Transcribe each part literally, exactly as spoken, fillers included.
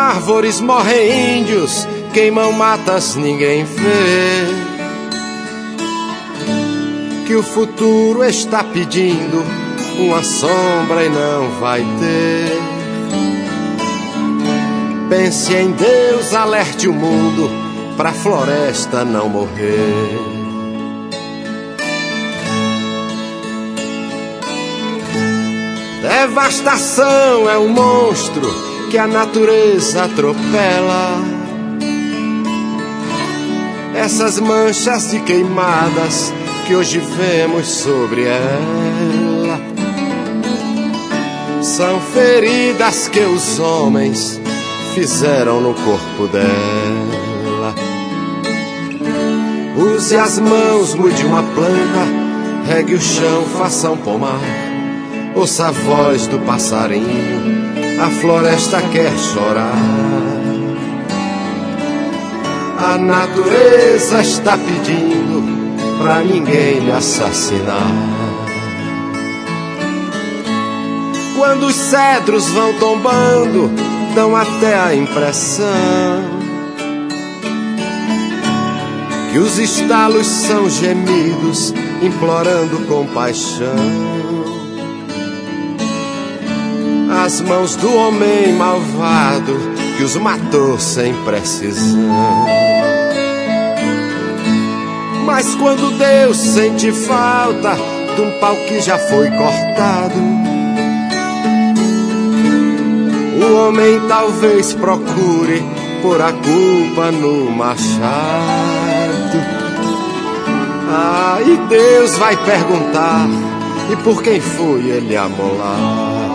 árvores morrem índios, queimam matas, ninguém vê. Que o futuro está pedindo uma sombra e não vai ter. Pense em Deus, alerte o mundo pra floresta não morrer. Devastação é um monstro que a natureza atropela. Essas manchas de queimadas que hoje vemos sobre ela são feridas que os homens fizeram no corpo dela. Use as mãos, mude uma planta, regue o chão, faça um pomar. Ouça a voz do passarinho, a floresta quer chorar. A natureza está pedindo pra ninguém lhe assassinar. Quando os cedros vão tombando, dão até a impressão que os estalos são gemidos, implorando compaixão. As mãos do homem malvado que os matou sem precisão. Mas quando Deus sente falta de um pau que já foi cortado, o homem talvez procure pôr a culpa no machado. Ah, e Deus vai perguntar: e por quem foi ele amolado?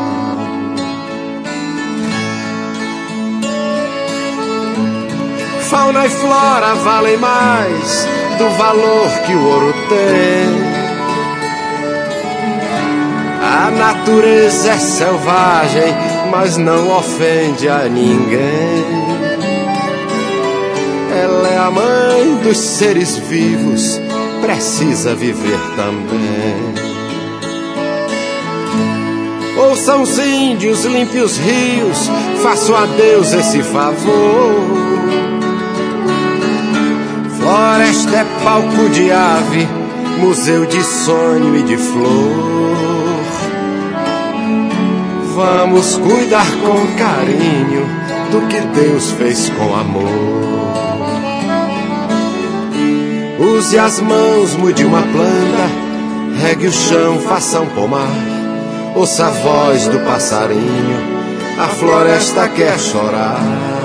Fauna e flora valem mais do valor que o ouro tem. A natureza é selvagem, mas não ofende a ninguém. Ela é a mãe dos seres vivos, precisa viver também. Ouçam os índios, limpe os rios, façam a Deus esse favor. Floresta é palco de ave, museu de sonho e de flor. Vamos cuidar com carinho do que Deus fez com amor. Use as mãos, mude uma planta, regue o chão, faça um pomar. Ouça a voz do passarinho, a floresta quer chorar.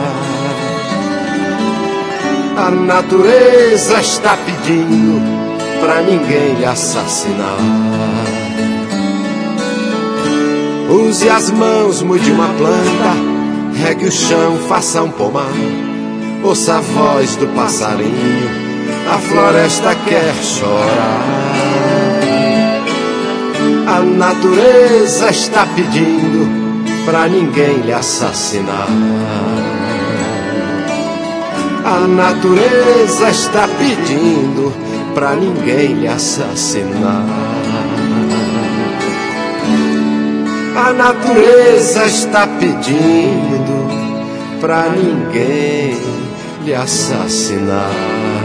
A natureza está pedindo pra ninguém lhe assassinar. Use as mãos, mude uma planta, regue o chão, faça um pomar. Ouça a voz do passarinho, a floresta quer chorar. A natureza está pedindo pra ninguém lhe assassinar. A natureza está pedindo pra ninguém lhe assassinar. A natureza está pedindo pra ninguém lhe assassinar.